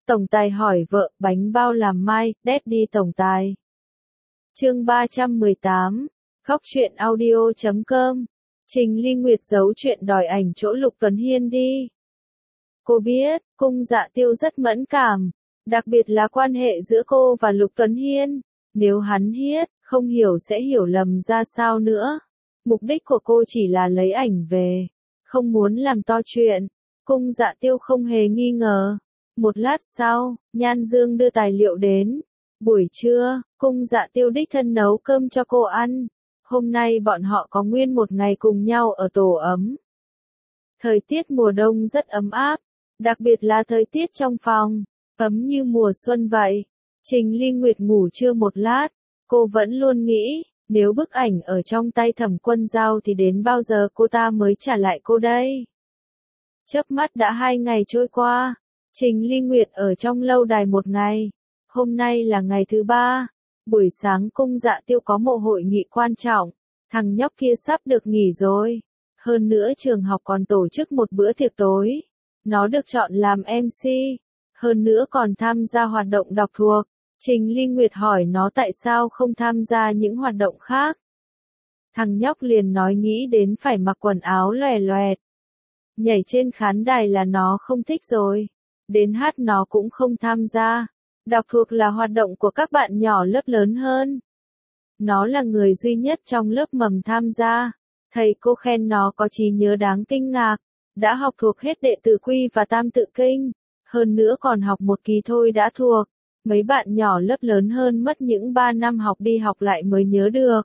Tổng tài hỏi vợ, bánh bao làm mai, Daddy tổng tài. Chương 318, khóc chuyện audio.com. Trình Ly Nguyệt giấu chuyện đòi ảnh chỗ Lục Tuấn Hiên đi. Cô biết, Cung Dạ Tiêu rất mẫn cảm, đặc biệt là quan hệ giữa cô và Lục Tuấn Hiên. Nếu hắn hiết, không hiểu sẽ hiểu lầm ra sao nữa. Mục đích của cô chỉ là lấy ảnh về, không muốn làm to chuyện. Cung Dạ Tiêu không hề nghi ngờ. Một lát sau, Nhan Dương đưa tài liệu đến. Buổi trưa, Cung Dạ Tiêu đích thân nấu cơm cho cô ăn. Hôm nay bọn họ có nguyên một ngày cùng nhau ở tổ ấm. Thời tiết mùa đông rất ấm áp, đặc biệt là thời tiết trong phòng, ấm như mùa xuân vậy. Trình Ly Nguyệt ngủ trưa một lát, cô vẫn luôn nghĩ, nếu bức ảnh ở trong tay Thẩm Quân Dao thì đến bao giờ cô ta mới trả lại cô đây. Chớp mắt đã 2 ngày trôi qua, Trình Ly Nguyệt ở trong lâu đài một ngày. Hôm nay là ngày thứ 3. Buổi sáng Cung Dạ Tiêu có một hội nghị quan trọng, thằng nhóc kia sắp được nghỉ rồi. Hơn nữa trường học còn tổ chức một bữa tiệc tối. Nó được chọn làm MC, hơn nữa còn tham gia hoạt động đọc thuộc. Trình Ly Nguyệt hỏi nó tại sao không tham gia những hoạt động khác. Thằng nhóc liền nói nghĩ đến phải mặc quần áo lòe loẹt. Nhảy trên khán đài là nó không thích rồi. Đến hát nó cũng không tham gia. Đọc thuộc là hoạt động của các bạn nhỏ lớp lớn hơn. Nó là người duy nhất trong lớp mầm tham gia. Thầy cô khen nó có trí nhớ đáng kinh ngạc. Đã học thuộc hết đệ tử quy và tam tự kinh. Hơn nữa còn học một kỳ thôi đã thuộc. Mấy bạn nhỏ lớp lớn hơn mất những 3 năm học đi học lại mới nhớ được.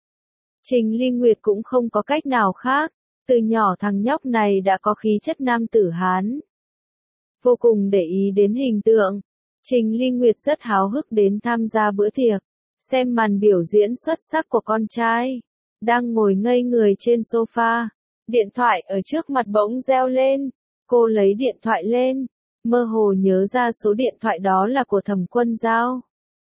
Trình Ly Nguyệt cũng không có cách nào khác. Từ nhỏ thằng nhóc này đã có khí chất nam tử Hán. Vô cùng để ý đến hình tượng. Trình Ly Nguyệt rất háo hức đến tham gia bữa tiệc, xem màn biểu diễn xuất sắc của con trai. Đang ngồi ngây người trên sofa, điện thoại ở trước mặt bỗng reo lên. Cô lấy điện thoại lên, mơ hồ nhớ ra số điện thoại đó là của Thẩm Quân Dao.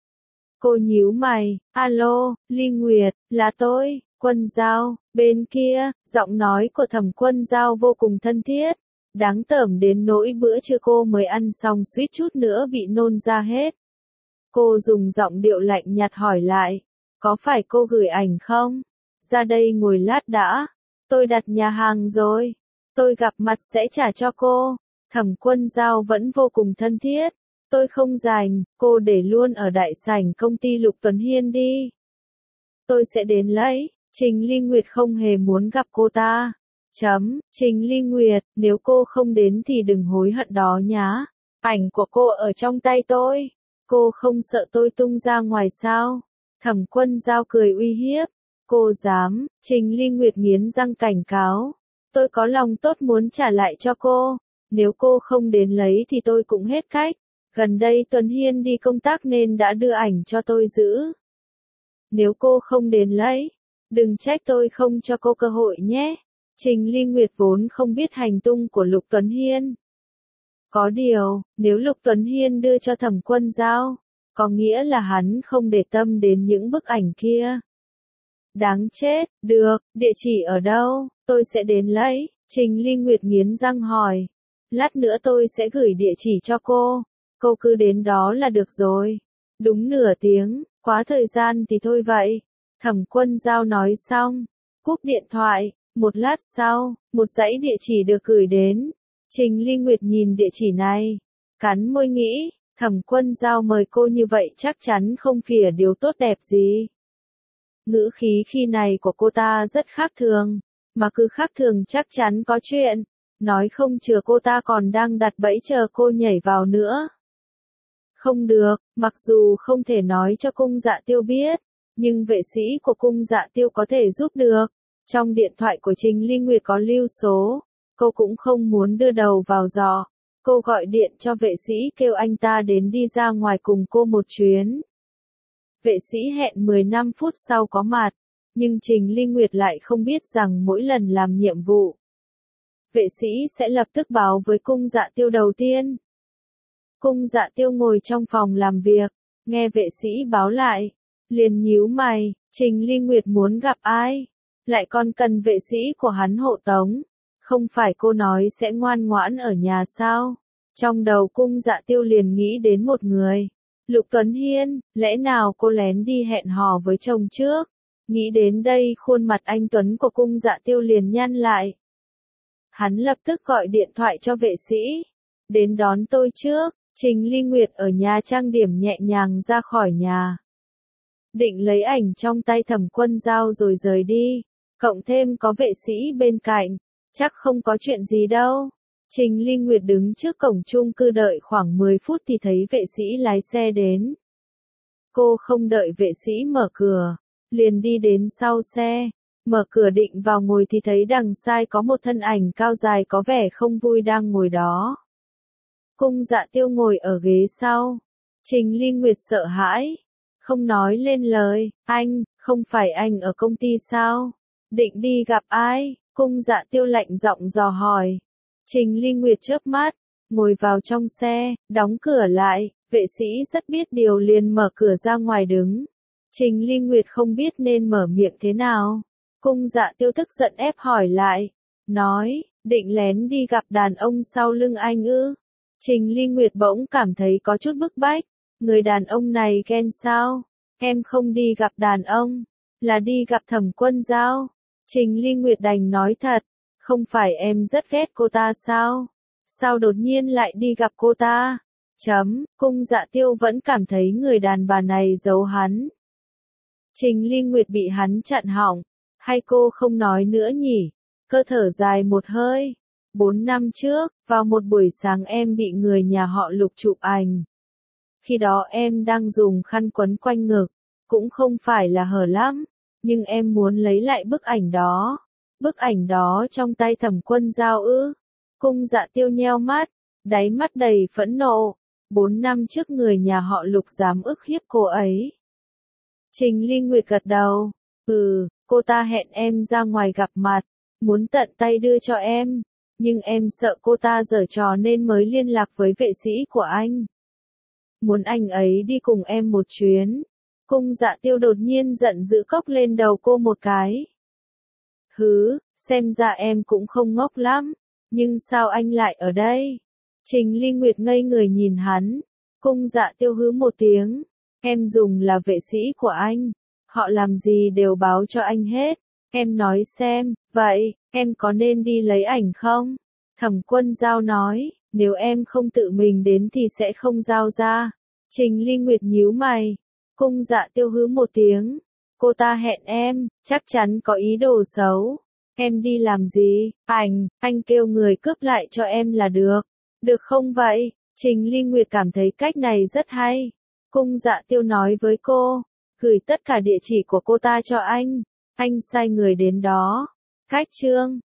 Cô nhíu mày, alo, Ly Nguyệt, là tôi, Quân Dao. Bên kia, giọng nói của Thẩm Quân Dao vô cùng thân thiết. Đáng tởm đến nỗi bữa trưa cô mới ăn xong suýt chút nữa bị nôn ra hết. Cô dùng giọng điệu lạnh nhạt hỏi lại, có phải cô gửi ảnh không? Ra đây ngồi lát đã, tôi đặt nhà hàng rồi, tôi gặp mặt sẽ trả cho cô. Thẩm Quân Dao vẫn vô cùng thân thiết, tôi không rảnh, cô để luôn ở đại sảnh công ty Lục Tuấn Hiên đi. Tôi sẽ đến lấy. Trình Ly Nguyệt không hề muốn gặp cô ta. Trình Ly Nguyệt, nếu cô không đến thì đừng hối hận đó nhá. Ảnh của cô ở trong tay tôi. Cô không sợ tôi tung ra ngoài sao? Thẩm Quân Dao cười uy hiếp. Cô dám? Trình Ly Nguyệt nghiến răng cảnh cáo. Tôi có lòng tốt muốn trả lại cho cô. Nếu cô không đến lấy thì tôi cũng hết cách. Gần đây Tuấn Hiên đi công tác nên đã đưa ảnh cho tôi giữ. Nếu cô không đến lấy, đừng trách tôi không cho cô cơ hội nhé. Trình Ly Nguyệt vốn không biết hành tung của Lục Tuấn Hiên. Có điều, nếu Lục Tuấn Hiên đưa cho Thẩm Quân Dao, có nghĩa là hắn không để tâm đến những bức ảnh kia. Đáng chết, được, địa chỉ ở đâu, tôi sẽ đến lấy. Trình Ly Nguyệt nghiến răng hỏi. Lát nữa tôi sẽ gửi địa chỉ cho cô cứ đến đó là được rồi. Đúng nửa tiếng, quá thời gian thì thôi vậy. Thẩm Quân Dao nói xong, cúp điện thoại. Một lát sau, một dãy địa chỉ được gửi đến. Trình Ly Nguyệt nhìn địa chỉ này, cắn môi nghĩ, Thẩm Quân Dao mời cô như vậy chắc chắn không phỉa điều tốt đẹp gì. Ngữ khí khi này của cô ta rất khác thường, mà cứ khác thường chắc chắn có chuyện. Nói không chừa cô ta còn đang đặt bẫy chờ cô nhảy vào nữa. Không được, mặc dù không thể nói cho Cung Dạ Tiêu biết, nhưng vệ sĩ của Cung Dạ Tiêu có thể giúp được. Trong điện thoại của Trình Ly Nguyệt có lưu số, cô cũng không muốn đưa đầu vào giò. Cô gọi điện cho vệ sĩ kêu anh ta đến đi ra ngoài cùng cô một chuyến. Vệ sĩ hẹn 15 phút sau có mặt, nhưng Trình Ly Nguyệt lại không biết rằng mỗi lần làm nhiệm vụ, vệ sĩ sẽ lập tức báo với Cung Dạ Tiêu đầu tiên. Cung Dạ Tiêu ngồi trong phòng làm việc, nghe vệ sĩ báo lại, liền nhíu mày, Trình Ly Nguyệt muốn gặp ai? Lại còn cần vệ sĩ của hắn hộ tống. Không phải cô nói sẽ ngoan ngoãn ở nhà sao? Trong đầu Cung Dạ Tiêu liền nghĩ đến một người. Lục Tuấn Hiên, lẽ nào cô lén đi hẹn hò với chồng trước? Nghĩ đến đây khuôn mặt anh Tuấn của Cung Dạ Tiêu liền nhăn lại. Hắn lập tức gọi điện thoại cho vệ sĩ. Đến đón tôi trước. Trình Ly Nguyệt ở nhà trang điểm nhẹ nhàng ra khỏi nhà. Định lấy ảnh trong tay Thẩm Quân Giao rồi rời đi. Cộng thêm có vệ sĩ bên cạnh. Chắc không có chuyện gì đâu. Trình Ly Nguyệt đứng trước cổng chung cư đợi khoảng 10 phút thì thấy vệ sĩ lái xe đến. Cô không đợi vệ sĩ mở cửa. Liền đi đến sau xe. Mở cửa định vào ngồi thì thấy đằng sai có một thân ảnh cao dài có vẻ không vui đang ngồi đó. Cung Dạ Tiêu ngồi ở ghế sau. Trình Ly Nguyệt sợ hãi. Không nói lên lời. Anh, không phải anh ở công ty sao? Định đi gặp ai? Cung Dạ Tiêu lạnh giọng dò hỏi. Trình Ly Nguyệt chớp mắt. Ngồi vào trong xe, đóng cửa lại. Vệ sĩ rất biết điều liền mở cửa ra ngoài đứng. Trình Ly Nguyệt không biết nên mở miệng thế nào. Cung Dạ Tiêu tức giận ép hỏi lại. Nói, định lén đi gặp đàn ông sau lưng anh ư? Trình Ly Nguyệt bỗng cảm thấy có chút bức bách. Người đàn ông này ghen sao? Em không đi gặp đàn ông, là đi gặp Thẩm Quân Giao. Trình Ly Nguyệt đành nói thật. Không phải em rất ghét cô ta sao? Sao đột nhiên lại đi gặp cô ta? Cung Dạ Tiêu vẫn cảm thấy người đàn bà này giấu hắn. Trình Ly Nguyệt bị hắn chặn họng. Hay cô không nói nữa nhỉ? Cơ thở dài một hơi. 4 năm trước, vào một buổi sáng em bị người nhà họ Lục chụp ảnh. Khi đó em đang dùng khăn quấn quanh ngực. Cũng không phải là hở lắm. Nhưng em muốn lấy lại bức ảnh đó. Bức ảnh đó trong tay Thẩm Quân Giao ư? Cung Dạ Tiêu nheo mắt. Đáy mắt đầy phẫn nộ. 4 năm trước người nhà họ Lục dám ức hiếp cô ấy. Trình Ly Nguyệt gật đầu. Cô ta hẹn em ra ngoài gặp mặt. Muốn tận tay đưa cho em. Nhưng em sợ cô ta giở trò nên mới liên lạc với vệ sĩ của anh. Muốn anh ấy đi cùng em một chuyến. Cung Dạ Tiêu đột nhiên giận dữ cốc lên đầu cô một cái. Xem ra em cũng không ngốc lắm. Nhưng sao anh lại ở đây? Trình Ly Nguyệt ngây người nhìn hắn. Cung Dạ Tiêu hứ một tiếng. Em dùng là vệ sĩ của anh. Họ làm gì đều báo cho anh hết. Em nói xem, vậy, em có nên đi lấy ảnh không? Thẩm Quân Giao nói, nếu em không tự mình đến thì sẽ không giao ra. Trình Ly Nguyệt nhíu mày. Cung Dạ Tiêu hứ một tiếng. Cô ta hẹn em, chắc chắn có ý đồ xấu. Em đi làm gì? Anh kêu người cướp lại cho em là được. Được không vậy? Trình Ly Nguyệt cảm thấy cách này rất hay. Cung Dạ Tiêu nói với cô, gửi tất cả địa chỉ của cô ta cho anh sai người đến đó. Cách chương